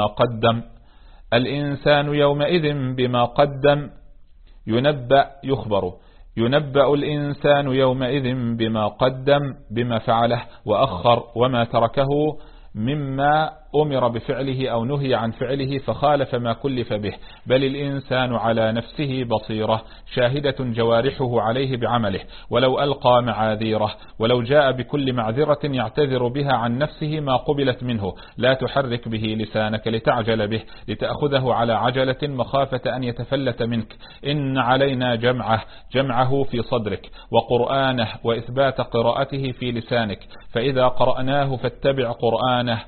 S1: بما قدم ينبأ يخبر، ينبأ الإنسان يومئذ بما قدم، بما فعله وأخر وما تركه مما أمر بفعله أو نهي عن فعله فخالف ما كلف به، بل الإنسان على نفسه بصيرة، شاهدة جوارحه عليه بعمله، ولو ألقى معاذيره، ولو جاء بكل معذرة يعتذر بها عن نفسه ما قبلت منه، لا تحرك به لسانك لتعجل به، لتأخذه على عجلة مخافة أن يتفلت منك، إن علينا جمعه في صدرك، وقرآنه وإثبات قراءته في لسانك، فإذا قرأناه فاتبع قرآنه،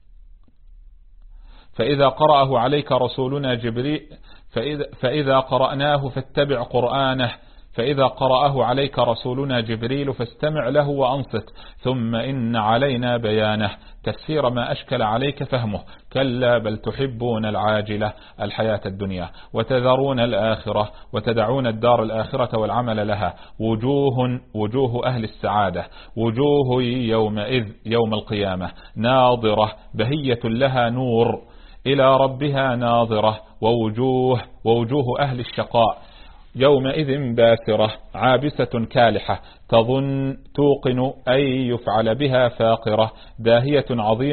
S1: فإذا قرأه عليك رسولنا جبريل فإذا قرأناه فاتبع قرآنه، فإذا قرأه عليك رسولنا جبريل فاستمع له وأنصت، ثم إن علينا بيانه، تفسير ما أشكل عليك فهمه، كلا بل تحبون العاجلة، الحياة الدنيا، وتذرون الآخرة، وتدعون الدار الآخرة والعمل لها، وجوه أهل السعادة، وجوه يومئذ يوم القيامة ناظرة بهية لها نور، إلى ربها ناظرة، ووجوه أهل الشقاء يومئذ باسرة عابسة كالحة، توقن أن يفعل بها فاقرة، داهية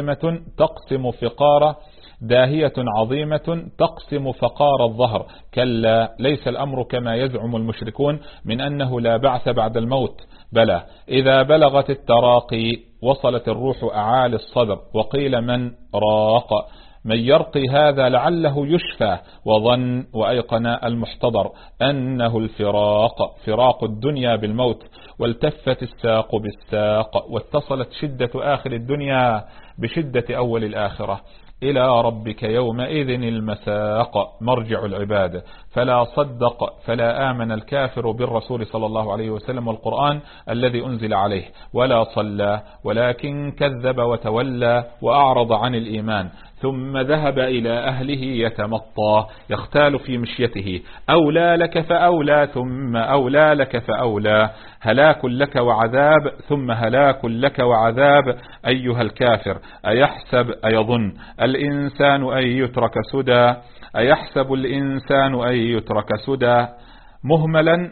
S1: عظيمة تقسم فقار الظهر، كلا ليس الأمر كما يزعم المشركون من أنه لا بعث بعد الموت، بلى إذا بلغت التراقي وصلت الروح أعالي الصدر، وقيل من راق، من يرقي هذا لعله يشفى، وظن وأيقن المحتضر أنه فراق الدنيا بالموت، والتفت الساق بالساق، واتصلت شدة آخر الدنيا بشدة أول الآخرة، إلى ربك يومئذ المساق، مرجع العباد، فلا صدق فلا آمن الكافر بالرسول صلى الله عليه وسلم والقرآن الذي أنزل عليه، ولا صلى، ولكن كذب وتولى وأعرض عن الإيمان، ثم ذهب إلى أهله يتمطى، يختال في مشيته، أولى لك فأولى، ثم أولى لك فأولى، هلاك لك وعذاب، ثم هلاك لك وعذاب، أيها الكافر، أيظن الإنسان أن يترك سدى، أيحسب الإنسان أن يترك سدى، مهملا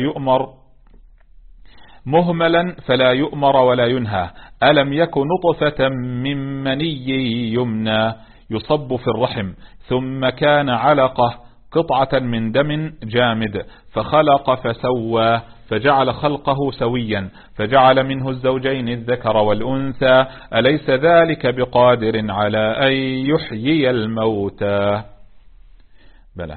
S1: فلا يؤمر ولا ينهى، ألم يكن نطفة من مني يمنى يصب في الرحم، ثم كان علقة قطعة من دم جامد، فخلق فسوى، فجعل خلقه سويا، فجعل منه الزوجين الذكر والأنثى، أليس ذلك بقادر على أن يحيي الموتى، بلى.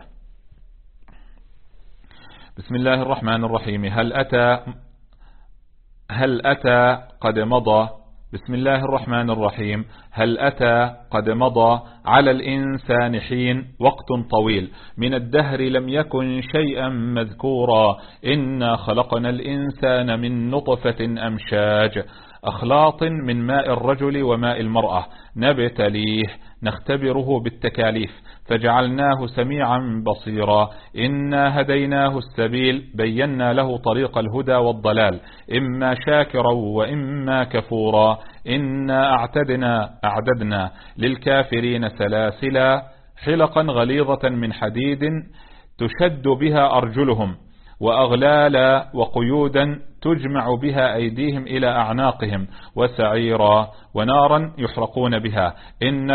S1: بسم الله الرحمن الرحيم. هل أتى قد مضى بسم الله الرحمن الرحيم. هل أتى قد مضى على الإنسان حين وقت طويل من الدهر لم يكن شيئا مذكورا إنا خلقنا الإنسان من نطفة أمشاج أخلاط من ماء الرجل وماء المرأة نبتليه نختبره بالتكاليف فجعلناه سميعا بصيرا إنا هديناه السبيل بينا له طريق الهدى والضلال إما شاكرا وإما كفورا إنا أعددنا للكافرين سلاسلا حلقا غليظة من حديد تشد بها أرجلهم وأغلالا وقيودا تجمع بها أيديهم إلى أعناقهم وسعيرا ونارا يحرقون بها إن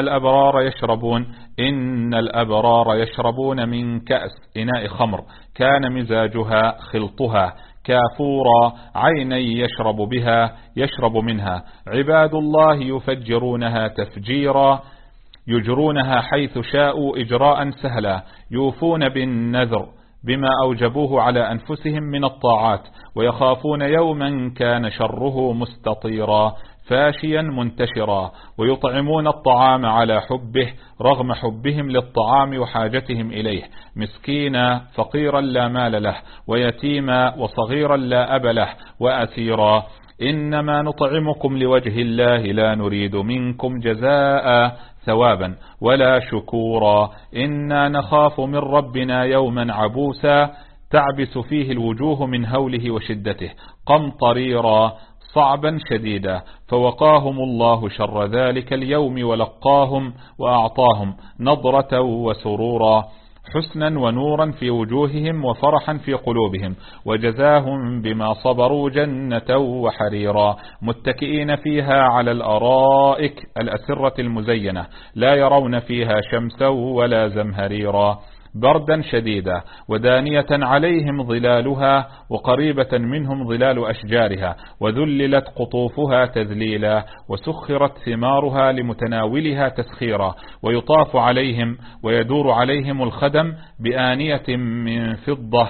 S1: الأبرار يشربون من كأس إناء خمر كان مزاجها خلطها كافورا عيني يشرب منها عباد الله يفجرونها تفجيرا يجرونها حيث شاءوا إجراء سهلا يوفون بالنذر بما أوجبوه على أنفسهم من الطاعات ويخافون يوما كان شره مستطيرا فاشيا منتشرا ويطعمون الطعام على حبه رغم حبهم للطعام وحاجتهم إليه مسكينا فقيرا لا مال له ويتيما وصغيرا لا أب له وأسيرا إنما نطعمكم لوجه الله لا نريد منكم جزاء ثوابا ولا شكورا إنا نخاف من ربنا يوما عبوسا تعبس فيه الوجوه من هوله وشدته قمطريرا صعبا شديدا فوقاهم الله شر ذلك اليوم ولقاهم وأعطاهم نضرة وسرورا حسنا ونورا في وجوههم وفرحا في قلوبهم وجزاهم بما صبروا جنة وحريرا متكئين فيها على الأرائك الأسرة المزينة لا يرون فيها شمسا ولا زمهريرا بردا شديدا ودانية عليهم ظلالها وقريبة منهم ظلال أشجارها وذللت قطوفها تذليلا وسخرت ثمارها لمتناولها تسخيرا ويطاف عليهم ويدور عليهم الخدم بآنية من فضة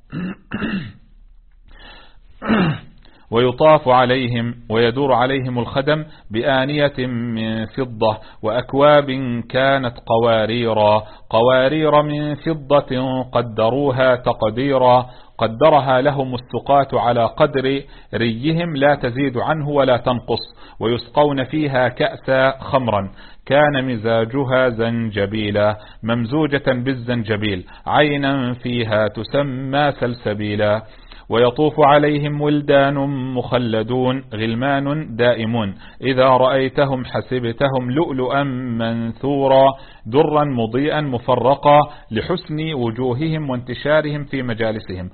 S1: ويطاف عليهم ويدور عليهم الخدم بآنية من فضة وأكواب كانت قوارير من فضة قدروها تقديرا قدرها لهم السقاة على قدر ريهم لا تزيد عنه ولا تنقص ويسقون فيها كأسا خمرا كان مزاجها زنجبيلا ممزوجة بالزنجبيل عينا فيها تسمى سلسبيلا ويطوف عليهم ولدان مخلدون غلمان دائمون إذا رأيتهم حسبتهم لؤلؤا منثورا درا مضيئا مفرقا لحسن وجوههم وانتشارهم في مجالسهم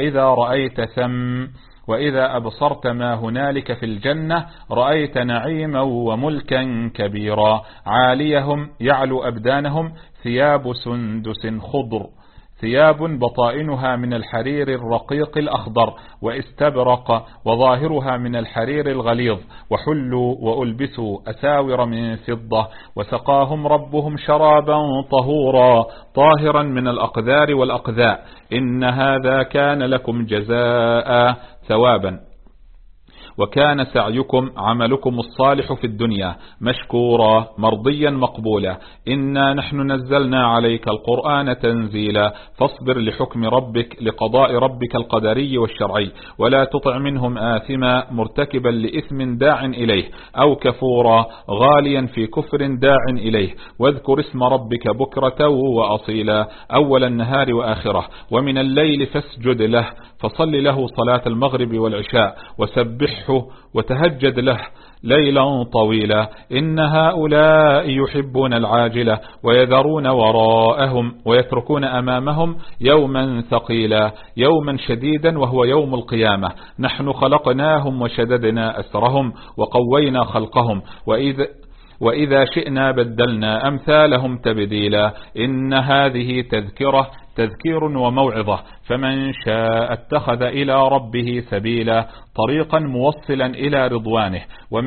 S1: وإذا أبصرت ما هنالك في الجنة رأيت نعيما وملكا كبيرا عاليهم يعلو أبدانهم ثياب سندس خضر ثياب بطائنها من الحرير الرقيق الأخضر واستبرق وظاهرها من الحرير الغليظ وحلوا وألبسوا أساور من فضة وسقاهم ربهم شرابا طاهرا من الأقذار والأقذاء إن هذا كان لكم جزاء ثوابا وكان سعيكم عملكم الصالح في الدنيا مشكورا مرضيا مقبولا إنا نحن نزلنا عليك القرآن تنزيلا فاصبر لحكم ربك لقضاء ربك القدري والشرعي ولا تطع منهم آثما مرتكبا لإثم داع إليه أو كفورا غاليا في كفر داع إليه واذكر اسم ربك بكرة وأصيلا أول النهار وآخره ومن الليل فاسجد له فصل له صلاة المغرب والعشاء وسبحه وتهجد له ليلا طويلا إن هؤلاء يحبون العاجلة ويذرون وراءهم ويتركون أمامهم يوما ثقيلا يوما شديدا وهو يوم القيامة نحن خلقناهم وشددنا أسرهم وقوينا خلقهم وإذا شئنا بدلنا أمثالهم تبديلا إن هذه تذكير وموعظة فمن شاء اتخذ إلى ربه سبيلا طريقا موصلا إلى رضوانه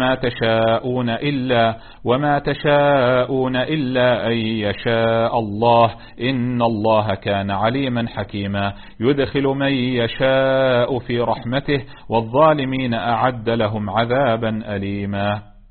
S1: وما تشاءون إلا أن يشاء الله إن الله كان عليما حكيما يدخل من يشاء في رحمته والظالمين أعد لهم عذابا أليما.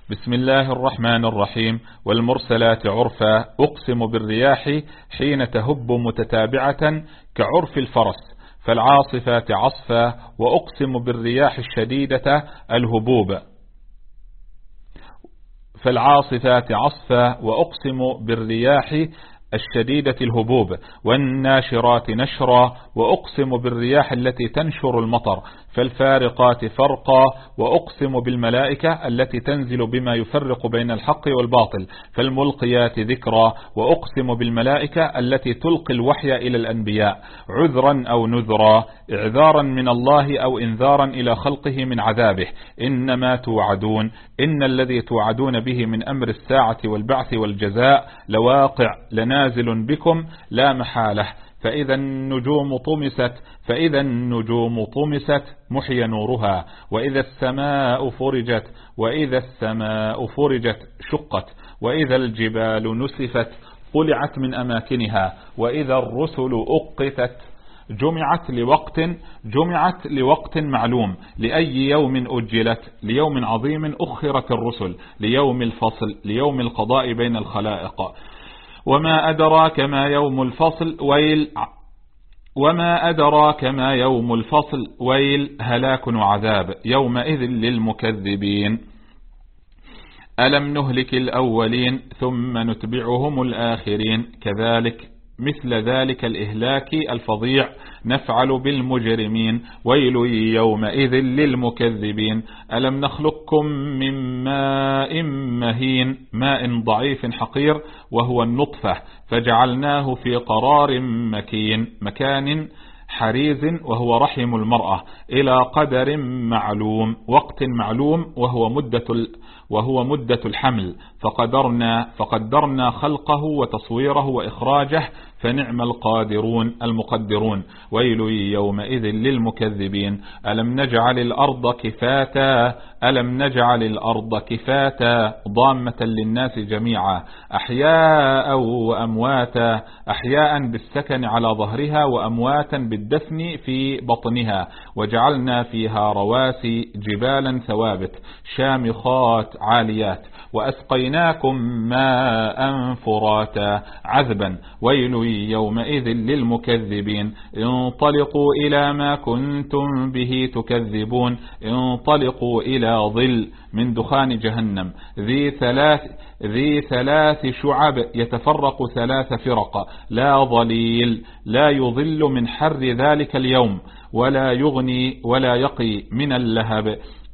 S1: بسم الله الرحمن الرحيم. والمرسلات عرفا أقسم بالرياح حين تهب متتابعة كعرف الفرس، فالعاصفات عصفا وأقسم بالرياح الشديدة الهبوب، فالعاصفات عصفا وأقسم بالرياح الشديدة الهبوب، والناشرات نشرا وأقسم بالرياح التي تنشر المطر، فالفارقات فرقا وأقسم بالملائكة التي تنزل بما يفرق بين الحق والباطل، فالملقيات ذكرا وأقسم بالملائكة التي تلقي الوحي إلى الأنبياء، عذرا أو نذرا، إعذارا من الله أو إنذارا إلى خلقه من عذابه، إنما توعدون، إن الذي توعدون به من أمر الساعة والبعث والجزاء لواقع لنازل بكم لا محالة، فإذا النجوم طمست محي نورها، وإذا السماء فرجت، وإذا السماء فرجت شقت، وإذا الجبال نسفت قلعت من أماكنها، وإذا الرسل أقتت جمعت لوقت معلوم، لأي يوم أجلت، ليوم عظيم أخرت الرسل، ليوم الفصل، ليوم القضاء بين الخلائق. وما أدراك ما يوم الفصل ويل هلاك وعذاب يومئذ للمكذبين. ألم نهلك الأولين ثم نتبعهم الآخرين، كذلك مثل ذلك الإهلاك الفظيع نفعل بالمجرمين، ويل يومئذ للمكذبين. ألم نخلقكم من ماء مهين، ماء ضعيف حقير وهو النطفة، فجعلناه في قرار مكان حريز وهو رحم المرأة، إلى قدر معلوم، وقت معلوم وهو مدة الحمل، فقدرنا خلقه وتصويره وإخراجه، فنعم القادرون المقدرون. ويل يومئذ للمكذبين. ألم نجعل الأرض كفاتا ضامة للناس جميعا، أحياء وأمواتا، أحياء بالسكن على ظهرها، وأمواتا بالدفن في بطنها، وجعلنا فيها رواسي جبالا ثوابت شامخات عاليات، وأسقيناكم ماء فراتا عذبا. ويل يومئذ للمكذبين. انطلقوا إلى ما كنتم به تكذبون، انطلقوا إلى ظل من دخان جهنم ذي ثلاث شعب يتفرق 3 فرق، لا ظليل، لا يظل من حر ذلك اليوم، ولا يغني ولا يقي من اللهب.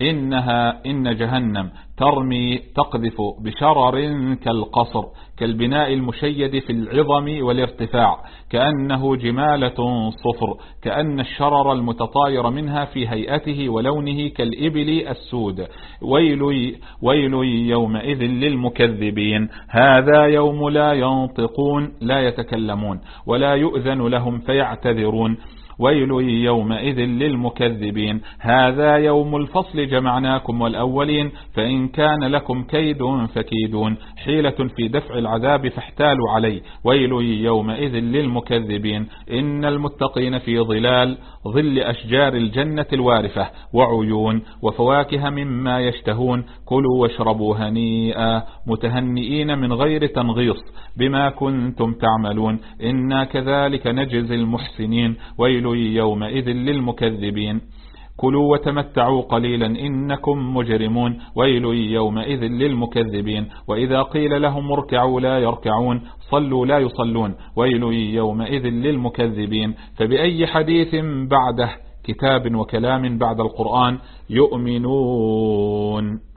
S1: إن جهنم تقذف بشرر كالقصر، كالبناء المشيد في العظم والارتفاع، كأنه جمالة صفر، كأن الشرر المتطاير منها في هيئته ولونه كالإبل السود. ويل يومئذ للمكذبين. هذا يوم لا ينطقون، لا يتكلمون، ولا يؤذن لهم فيعتذرون. ويل يومئذ للمكذبين. هذا يوم الفصل جمعناكم والأولين، فإن كان لكم كيد فكيدون، حيلة في دفع العذاب فاحتالوا عليه. ويل يومئذ للمكذبين. إن المتقين في ظل أشجار الجنة الوارفة، وعيون وفواكه مما يشتهون، كلوا واشربوا هنيئا متهنئين من غير تنغيص بما كنتم تعملون، إنا كذلك نجزي المحسنين. ويل يومئذ للمكذبين. كلوا وتمتعوا قليلا إنكم مجرمون. ويل يومئذ للمكذبين. وإذا قيل لهم اركعوا لا يركعون، صلوا لا يصلون. ويل يومئذ للمكذبين. فبأي حديث بعده، كتاب وكلام بعد القرآن، يؤمنون.